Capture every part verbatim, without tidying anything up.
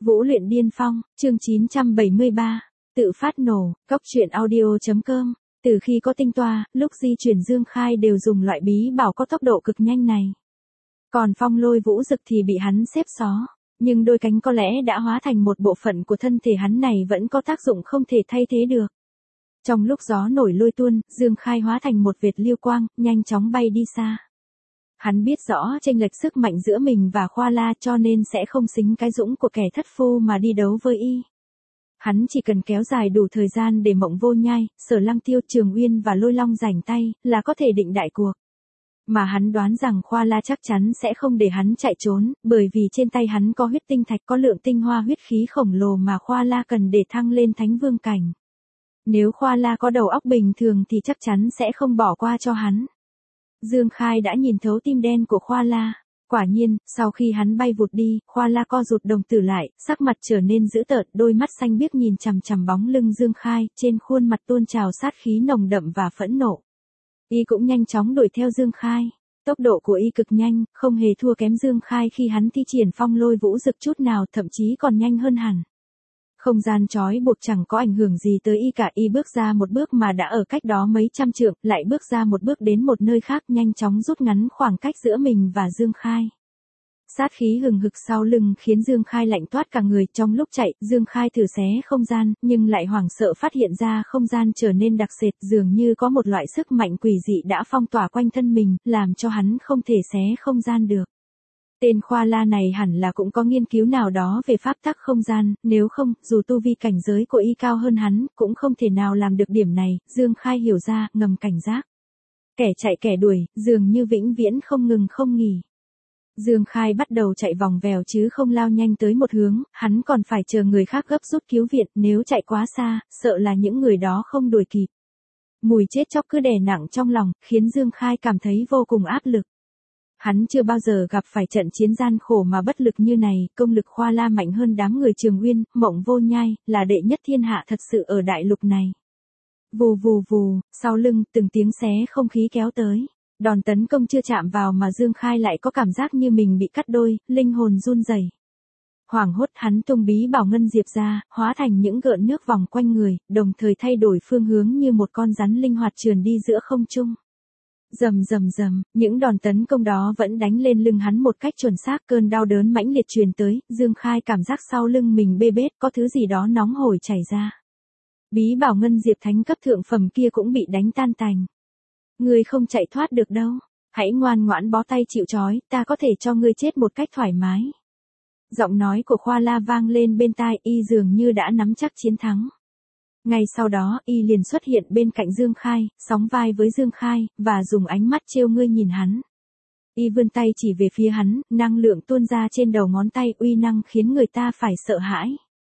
Vũ luyện điên phong, chương chín trăm bảy mươi ba, tự phát nổ, cóc truyện audio.com. Từ khi có tinh toa, lúc di chuyển Dương Khai đều dùng loại bí bảo có tốc độ cực nhanh này. Còn phong lôi vũ dực thì bị hắn xếp xó, nhưng đôi cánh có lẽ đã hóa thành một bộ phận của thân thể hắn này vẫn có tác dụng không thể thay thế được. Trong lúc gió nổi lôi tuôn, Dương Khai hóa thành một vệt lưu quang, nhanh chóng bay đi xa. Hắn biết rõ chênh lệch sức mạnh giữa mình và Khoa La cho nên sẽ không xính cái dũng của kẻ thất phu mà đi đấu với y. Hắn chỉ cần kéo dài đủ thời gian để Mộng Vô Nhai, Sở Lăng Tiêu, Trường Uyên và Lôi Long rảnh tay, là có thể định đại cuộc. Mà hắn đoán rằng Khoa La chắc chắn sẽ không để hắn chạy trốn, bởi vì trên tay hắn có huyết tinh thạch, có lượng tinh hoa huyết khí khổng lồ mà Khoa La cần để thăng lên Thánh Vương cảnh. Nếu Khoa La có đầu óc bình thường thì chắc chắn sẽ không bỏ qua cho hắn. Dương Khai đã nhìn thấu tim đen của Khoa La. Quả nhiên, sau khi hắn bay vụt đi, Khoa La co rụt đồng tử lại, sắc mặt trở nên dữ tợn, đôi mắt xanh biếc nhìn chằm chằm bóng lưng Dương Khai, trên khuôn mặt tuôn trào sát khí nồng đậm và phẫn nộ. Y cũng nhanh chóng đuổi theo Dương Khai. Tốc độ của y cực nhanh, không hề thua kém Dương Khai khi hắn thi triển phong lôi vũ dực chút nào, thậm chí còn nhanh hơn hẳn. Không gian trói buộc chẳng có ảnh hưởng gì tới y cả, y bước ra một bước mà đã ở cách đó mấy trăm trượng, lại bước ra một bước đến một nơi khác, nhanh chóng rút ngắn khoảng cách giữa mình và Dương Khai. Sát khí hừng hực sau lưng khiến Dương Khai lạnh toát cả người, trong lúc chạy, Dương Khai thử xé không gian, nhưng lại hoảng sợ phát hiện ra không gian trở nên đặc sệt, dường như có một loại sức mạnh quỷ dị đã phong tỏa quanh thân mình, làm cho hắn không thể xé không gian được. Tên Khoa La này hẳn là cũng có nghiên cứu nào đó về pháp tắc không gian, nếu không, dù tu vi cảnh giới của y cao hơn hắn, cũng không thể nào làm được điểm này. Dương Khai hiểu ra, ngầm cảnh giác. Kẻ chạy kẻ đuổi, dường như vĩnh viễn không ngừng không nghỉ. Dương Khai bắt đầu chạy vòng vèo chứ không lao nhanh tới một hướng, hắn còn phải chờ người khác gấp rút cứu viện, nếu chạy quá xa, sợ là những người đó không đuổi kịp. Mùi chết chóc cứ đè nặng trong lòng, khiến Dương Khai cảm thấy vô cùng áp lực. Hắn chưa bao giờ gặp phải trận chiến gian khổ mà bất lực như này, công lực Khoa La mạnh hơn đám người Trường Uyên, Mộng Vô Nhai, là đệ nhất thiên hạ thật sự ở đại lục này. Vù vù vù, sau lưng, từng tiếng xé không khí kéo tới. Đòn tấn công chưa chạm vào mà Dương Khai lại có cảm giác như mình bị cắt đôi, linh hồn run rẩy. Hoảng hốt hắn tung bí bảo ngân diệp ra, hóa thành những gợn nước vòng quanh người, đồng thời thay đổi phương hướng như một con rắn linh hoạt trườn đi giữa không trung. Rầm rầm rầm, những đòn tấn công đó vẫn đánh lên lưng hắn một cách chuẩn xác, cơn đau đớn mãnh liệt truyền tới, Dương Khai cảm giác sau lưng mình bê bết, có thứ gì đó nóng hổi chảy ra. Bí bảo ngân diệp thánh cấp thượng phẩm kia cũng bị đánh tan tành. Ngươi không chạy thoát được đâu, hãy ngoan ngoãn bó tay chịu trói, ta có thể cho ngươi chết một cách thoải mái. Giọng nói của Khoa La vang lên bên tai, y dường như đã nắm chắc chiến thắng. Ngay sau đó, y liền xuất hiện bên cạnh Dương Khai, sóng vai với Dương Khai, và dùng ánh mắt trêu ngươi nhìn hắn. Y vươn tay chỉ về phía hắn, năng lượng tuôn ra trên đầu ngón tay, uy năng khiến người ta phải sợ hãi.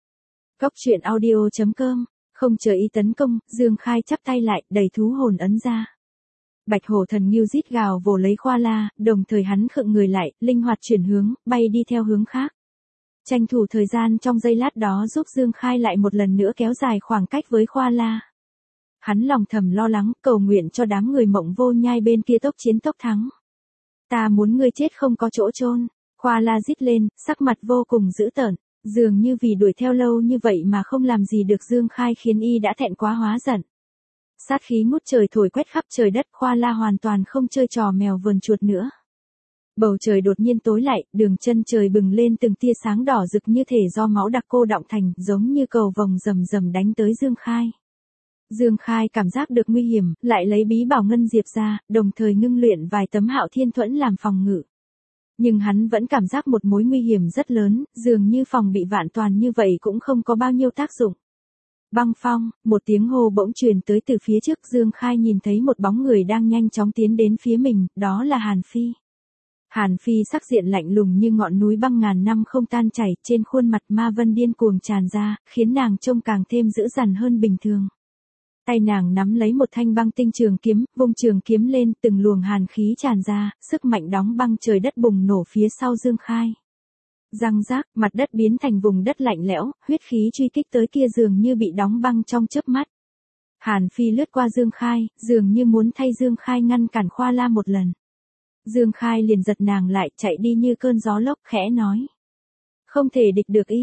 Cóc truyện audio.com, không chờ y tấn công, Dương Khai chắp tay lại, đẩy thú hồn ấn ra. Bạch hổ thần ngưu rít gào vồ lấy Khoa La, đồng thời hắn khựng người lại, linh hoạt chuyển hướng, bay đi theo hướng khác. Tranh thủ thời gian trong giây lát đó giúp Dương Khai lại một lần nữa kéo dài khoảng cách với Khoa La. Hắn lòng thầm lo lắng, cầu nguyện cho đám người Mộng Vô Nhai bên kia tốc chiến tốc thắng. Ta muốn ngươi chết không có chỗ chôn. Khoa La rít lên, sắc mặt vô cùng dữ tợn, dường như vì đuổi theo lâu như vậy mà không làm gì được Dương Khai khiến y đã thẹn quá hóa giận. Sát khí ngút trời thổi quét khắp trời đất, Khoa La hoàn toàn không chơi trò mèo vờn chuột nữa. Bầu trời đột nhiên tối lại, đường chân trời bừng lên từng tia sáng đỏ rực như thể do máu đặc cô đọng thành, giống như cầu vồng rầm rầm đánh tới Dương Khai. Dương Khai cảm giác được nguy hiểm, lại lấy bí bảo ngân diệp ra, đồng thời ngưng luyện vài tấm hạo thiên thuẫn làm phòng ngự. Nhưng hắn vẫn cảm giác một mối nguy hiểm rất lớn, dường như phòng bị vạn toàn như vậy cũng không có bao nhiêu tác dụng. Băng phong, một tiếng hô bỗng truyền tới từ phía trước, Dương Khai nhìn thấy một bóng người đang nhanh chóng tiến đến phía mình, đó là Hàn Phi. Hàn Phi sắc diện lạnh lùng như ngọn núi băng ngàn năm không tan chảy, trên khuôn mặt ma vân điên cuồng tràn ra, khiến nàng trông càng thêm dữ dằn hơn bình thường. Tay nàng nắm lấy một thanh băng tinh trường kiếm, vung trường kiếm lên, từng luồng hàn khí tràn ra, sức mạnh đóng băng trời đất bùng nổ phía sau Dương Khai. Răng rác, mặt đất biến thành vùng đất lạnh lẽo, huyết khí truy kích tới kia dường như bị đóng băng trong chớp mắt. Hàn Phi lướt qua Dương Khai, dường như muốn thay Dương Khai ngăn cản Khoa La một lần. Dương Khai liền giật nàng lại, chạy đi như cơn gió lốc, khẽ nói. Không thể địch được y.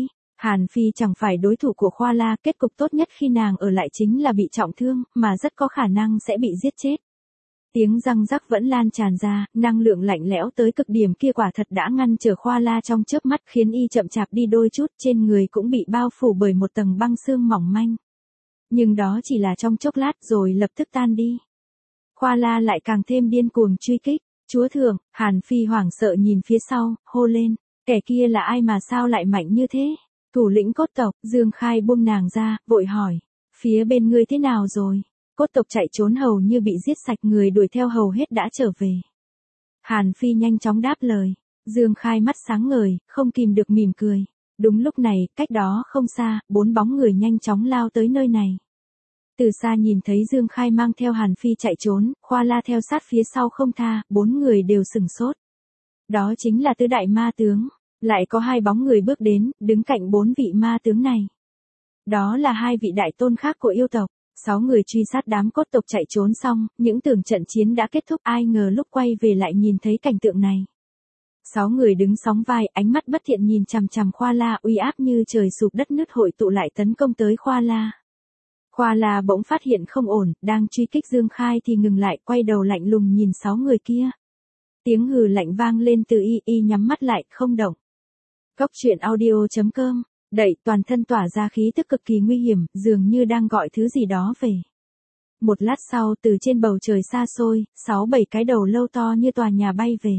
Hàn Phi chẳng phải đối thủ của Khoa La, kết cục tốt nhất khi nàng ở lại chính là bị trọng thương, mà rất có khả năng sẽ bị giết chết. Tiếng răng rắc vẫn lan tràn ra, năng lượng lạnh lẽo tới cực điểm kia quả thật đã ngăn trở Khoa La trong chớp mắt, khiến y chậm chạp đi đôi chút, trên người cũng bị bao phủ bởi một tầng băng xương mỏng manh. Nhưng đó chỉ là trong chốc lát rồi lập tức tan đi. Khoa La lại càng thêm điên cuồng truy kích. Chúa thượng, Hàn Phi hoảng sợ nhìn phía sau, hô lên, kẻ kia là ai mà sao lại mạnh như thế? Thủ lĩnh cốt tộc, Dương Khai buông nàng ra, vội hỏi, phía bên ngươi thế nào rồi? Cốt tộc chạy trốn hầu như bị giết sạch, người đuổi theo hầu hết đã trở về. Hàn Phi nhanh chóng đáp lời. Dương Khai mắt sáng ngời, không kìm được mỉm cười. Đúng lúc này, cách đó không xa, bốn bóng người nhanh chóng lao tới nơi này. Từ xa nhìn thấy Dương Khai mang theo Hàn Phi chạy trốn, Khoa La theo sát phía sau không tha, bốn người đều sừng sốt. Đó chính là tứ đại ma tướng. Lại có hai bóng người bước đến, đứng cạnh bốn vị ma tướng này. Đó là hai vị đại tôn khác của yêu tộc. Sáu người truy sát đám cốt tộc chạy trốn xong, những tưởng trận chiến đã kết thúc, ai ngờ lúc quay về lại nhìn thấy cảnh tượng này. Sáu người đứng sóng vai, ánh mắt bất thiện nhìn chằm chằm Khoa La, uy áp như trời sụp đất nứt hội tụ lại tấn công tới Khoa La. Khoa La bỗng phát hiện không ổn, đang truy kích Dương Khai thì ngừng lại, quay đầu lạnh lùng nhìn sáu người kia. Tiếng hừ lạnh vang lên từ y, y nhắm mắt lại, không động. Cốc truyện audio chấm com, đẩy toàn thân tỏa ra khí tức cực kỳ nguy hiểm, dường như đang gọi thứ gì đó về. Một lát sau, từ trên bầu trời xa xôi, sáu bảy cái đầu lâu to như tòa nhà bay về.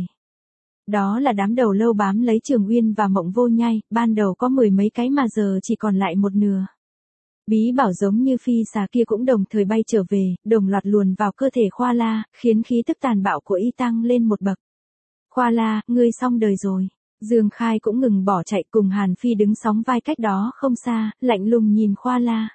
Đó là đám đầu lâu bám lấy Trường Uyên và Mộng Vô Nhai, ban đầu có mười mấy cái mà giờ chỉ còn lại một nửa. Bí bảo giống như phi xà kia cũng đồng thời bay trở về, đồng loạt luồn vào cơ thể Khoa La, khiến khí tức tàn bạo của y tăng lên một bậc. Khoa La, ngươi xong đời rồi. Dương Khai cũng ngừng bỏ chạy, cùng Hàn Phi đứng sóng vai cách đó không xa, lạnh lùng nhìn Khoa La.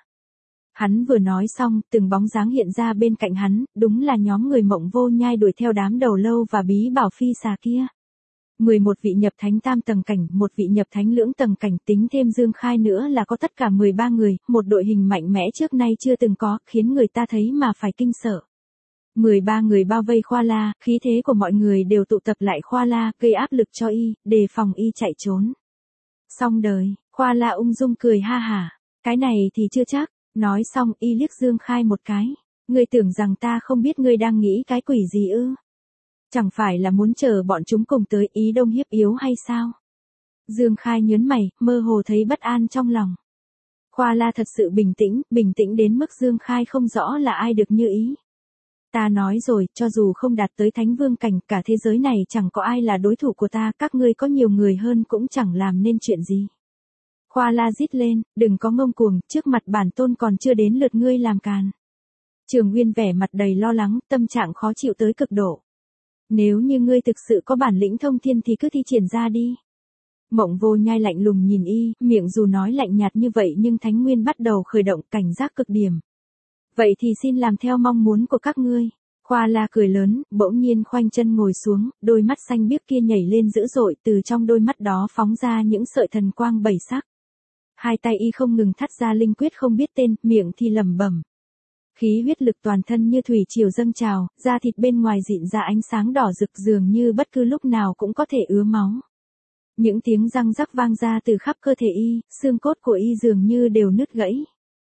Hắn vừa nói xong, từng bóng dáng hiện ra bên cạnh hắn, đúng là nhóm người Mộng Vô Nhai đuổi theo đám đầu lâu và bí bảo phi xà kia. mười một vị nhập thánh tam tầng cảnh, một vị nhập thánh lưỡng tầng cảnh, tính thêm Dương Khai nữa là có tất cả mười ba người, một đội hình mạnh mẽ trước nay chưa từng có, khiến người ta thấy mà phải kinh sợ. mười ba người bao vây Khoa La, khí thế của mọi người đều tụ tập lại Khoa La, gây áp lực cho y, đề phòng y chạy trốn. Xong đời, Khoa La ung dung cười ha hả, cái này thì chưa chắc, nói xong y liếc Dương Khai một cái, ngươi tưởng rằng ta không biết ngươi đang nghĩ cái quỷ gì ư? Chẳng phải là muốn chờ bọn chúng cùng tới ý đông hiếp yếu hay sao? Dương Khai nhớn mày, mơ hồ thấy bất an trong lòng. Khoa La thật sự bình tĩnh, bình tĩnh đến mức Dương Khai không rõ là ai được như ý. Ta nói rồi, cho dù không đạt tới thánh vương cảnh, cả thế giới này chẳng có ai là đối thủ của ta, các ngươi có nhiều người hơn cũng chẳng làm nên chuyện gì. Khoa La rít lên, đừng có ngông cuồng, trước mặt bản tôn còn chưa đến lượt ngươi làm càn. Trường Uyên vẻ mặt đầy lo lắng, tâm trạng khó chịu tới cực độ. Nếu như ngươi thực sự có bản lĩnh thông thiên thì cứ thi triển ra đi. Mộng Vô Nhai lạnh lùng nhìn y, miệng dù nói lạnh nhạt như vậy nhưng thánh nguyên bắt đầu khởi động, cảnh giác cực điểm. Vậy thì xin làm theo mong muốn của các ngươi. Khoa La cười lớn, bỗng nhiên khoanh chân ngồi xuống, đôi mắt xanh biếc kia nhảy lên dữ dội, từ trong đôi mắt đó phóng ra những sợi thần quang bảy sắc. Hai tay y không ngừng thắt ra linh quyết không biết tên, miệng thì lẩm bẩm. Khí huyết lực toàn thân như thủy triều dâng trào, da thịt bên ngoài rịn ra ánh sáng đỏ rực, dường như bất cứ lúc nào cũng có thể ứa máu. Những tiếng răng rắc vang ra từ khắp cơ thể y, xương cốt của y dường như đều nứt gãy.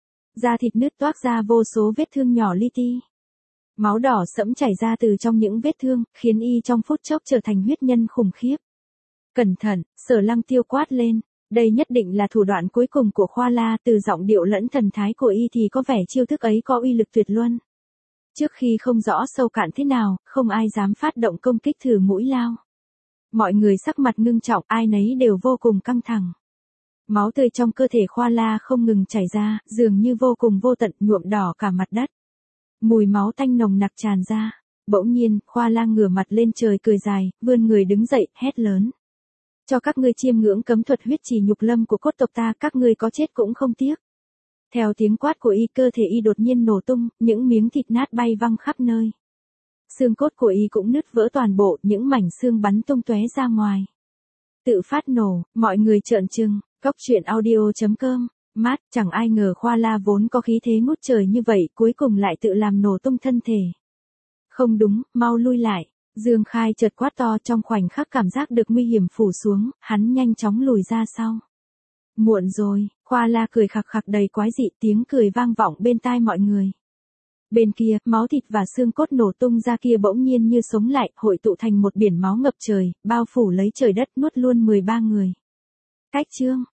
Da thịt nứt toác ra vô số vết thương nhỏ li ti. Máu đỏ sẫm chảy ra từ trong những vết thương, khiến y trong phút chốc trở thành huyết nhân khủng khiếp. Cẩn thận, Sở Lăng Tiêu quát lên. Đây nhất định là thủ đoạn cuối cùng của Khoa La, từ giọng điệu lẫn thần thái của y thì có vẻ chiêu thức ấy có uy lực tuyệt luân. Trước khi không rõ sâu cạn thế nào, không ai dám phát động công kích thử mũi lao. Mọi người sắc mặt ngưng trọng, ai nấy đều vô cùng căng thẳng. Máu tươi trong cơ thể Khoa La không ngừng chảy ra, dường như vô cùng vô tận, nhuộm đỏ cả mặt đất. Mùi máu tanh nồng nặc tràn ra. Bỗng nhiên, Khoa La ngửa mặt lên trời cười dài, vươn người đứng dậy, hét lớn. Cho các ngươi chiêm ngưỡng cấm thuật huyết trì nhục lâm của cốt tộc ta, các ngươi có chết cũng không tiếc. Theo tiếng quát của y, cơ thể y đột nhiên nổ tung, những miếng thịt nát bay văng khắp nơi. Xương cốt của y cũng nứt vỡ toàn bộ, những mảnh xương bắn tung tóe ra ngoài. Tự phát nổ, mọi người trợn trừng. Cốc truyện audio chấm com, mát, chẳng ai ngờ Khoa La vốn có khí thế ngút trời như vậy, cuối cùng lại tự làm nổ tung thân thể. Không đúng, mau lui lại. Dương Khai chợt quát to, trong khoảnh khắc cảm giác được nguy hiểm phủ xuống, hắn nhanh chóng lùi ra sau. Muộn rồi, Khoa La cười khặc khặc đầy quái dị, tiếng cười vang vọng bên tai mọi người. Bên kia, máu thịt và xương cốt nổ tung ra kia bỗng nhiên như sống lại, hội tụ thành một biển máu ngập trời, bao phủ lấy trời đất nuốt luôn mười ba người. Cách chương